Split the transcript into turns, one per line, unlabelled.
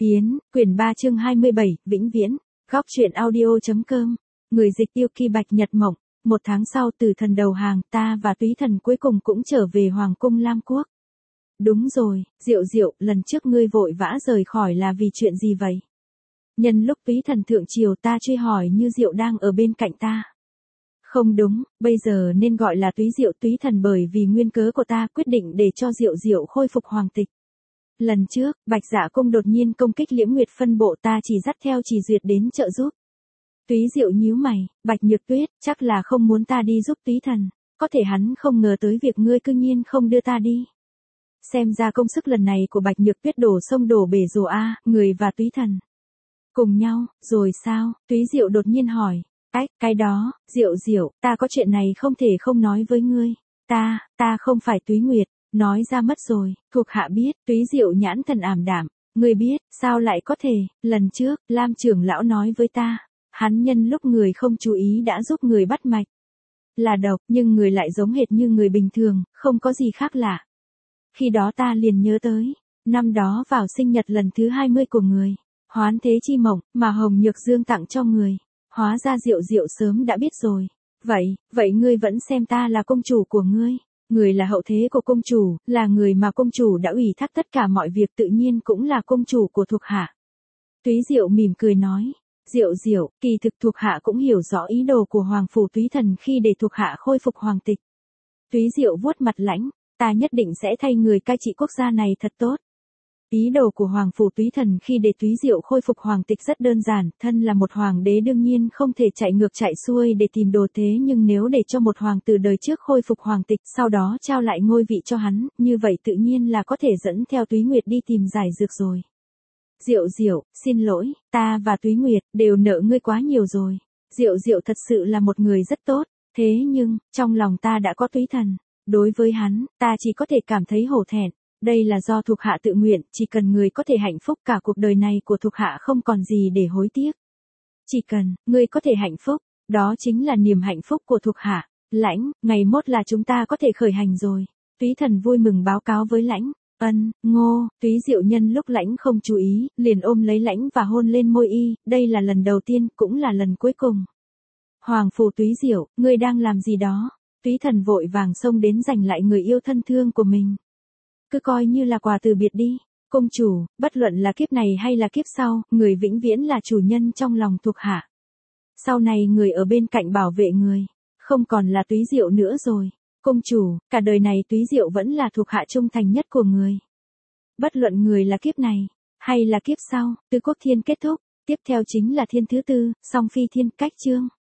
Yến, quyển 3 chương 27, Vĩnh Viễn, góc truyện audio.com, người dịch yêu Kỳ Bạch Nhật Mộng. 1 tháng sau từ thần đầu hàng, ta và Túy Thần cuối cùng cũng trở về Hoàng cung Lam Quốc. Đúng rồi, Diệu, lần trước ngươi vội vã rời khỏi là vì chuyện gì vậy? Nhân lúc Túy Thần thượng triều ta truy hỏi như Diệu đang ở bên cạnh ta. Không đúng, bây giờ nên gọi là Túy Diệu Túy Thần bởi vì nguyên cớ của ta quyết định để cho Diệu khôi phục hoàng tịch. Lần trước, Bạch Dạ Cung đột nhiên công kích Liễm Nguyệt phân bộ ta chỉ dắt theo Chỉ Duyệt đến trợ giúp. Túy Diệu nhíu mày, Bạch Nhược Tuyết, chắc là không muốn ta đi giúp Túy Thần, có thể hắn không ngờ tới việc ngươi cư nhiên không đưa ta đi. Xem ra công sức lần này của Bạch Nhược Tuyết đổ sông đổ bể rồi a, người và Túy Thần. Cùng nhau, rồi sao? Túy Diệu đột nhiên hỏi. Cái đó, Diệu, ta có chuyện này không thể không nói với ngươi. Ta không phải Túy Nguyệt. Nói ra mất rồi, thuộc hạ biết. Túy Diệu nhãn thần ảm đạm. Ngươi biết, sao lại có thể? Lần trước, Lam trưởng lão nói với ta, hắn nhân lúc người không chú ý đã giúp người bắt mạch. Là độc, nhưng người lại giống hệt như người bình thường, không có gì khác lạ. Khi đó ta liền nhớ tới, năm đó vào sinh nhật lần thứ 20 của người, hoán thế chi mộng, mà Hồng Nhược Dương tặng cho người. Hóa ra Diệu sớm đã biết rồi. Vậy ngươi vẫn xem ta là công chủ của ngươi. Người là hậu thế của công chủ, là người mà công chủ đã ủy thác tất cả mọi việc tự nhiên cũng là công chủ của thuộc hạ. Túy Diệu mỉm cười nói. Diệu, kỳ thực thuộc hạ cũng hiểu rõ ý đồ của Hoàng Phủ Túy Thần khi để thuộc hạ khôi phục hoàng tịch. Túy Diệu vuốt mặt lãnh, ta nhất định sẽ thay người cai trị quốc gia này thật tốt. Ý đồ của Hoàng Phủ Túy Thần khi để Túy Diệu khôi phục hoàng tịch rất đơn giản, thân là một hoàng đế đương nhiên không thể chạy ngược chạy xuôi để tìm đồ thế nhưng nếu để cho một hoàng tử đời trước khôi phục hoàng tịch sau đó trao lại ngôi vị cho hắn, như vậy tự nhiên là có thể dẫn theo Túy Nguyệt đi tìm giải dược rồi. Diệu, xin lỗi, ta và Túy Nguyệt đều nợ ngươi quá nhiều rồi. Diệu thật sự là một người rất tốt, thế nhưng, trong lòng ta đã có Túy Thần. Đối với hắn, ta chỉ có thể cảm thấy hổ thẹn. Đây là do thuộc hạ tự nguyện, chỉ cần người có thể hạnh phúc cả cuộc đời này của thuộc hạ không còn gì để hối tiếc. Chỉ cần, ngươi có thể hạnh phúc, đó chính là niềm hạnh phúc của thuộc hạ. Lãnh, ngày mốt là chúng ta có thể khởi hành rồi. Túy Thần vui mừng báo cáo với Lãnh. Ngô, Túy Diệu nhân lúc Lãnh không chú ý, liền ôm lấy Lãnh và hôn lên môi y, đây là lần đầu tiên, cũng là lần cuối cùng. Hoàng Phủ Túy Diệu, ngươi đang làm gì đó? Túy Thần vội vàng xông đến giành lại người yêu thân thương của mình. Cứ coi như là quà từ biệt đi. Công chủ, bất luận là kiếp này hay là kiếp sau, người vĩnh viễn là chủ nhân trong lòng thuộc hạ. Sau này người ở bên cạnh bảo vệ người, không còn là Túy Diệu nữa rồi. Công chủ, cả đời này Túy Diệu vẫn là thuộc hạ trung thành nhất của người. Bất luận người là kiếp này, hay là kiếp sau, Tứ Quốc Thiên kết thúc, tiếp theo chính là thiên thứ tư, Song Phi Thiên cách chương.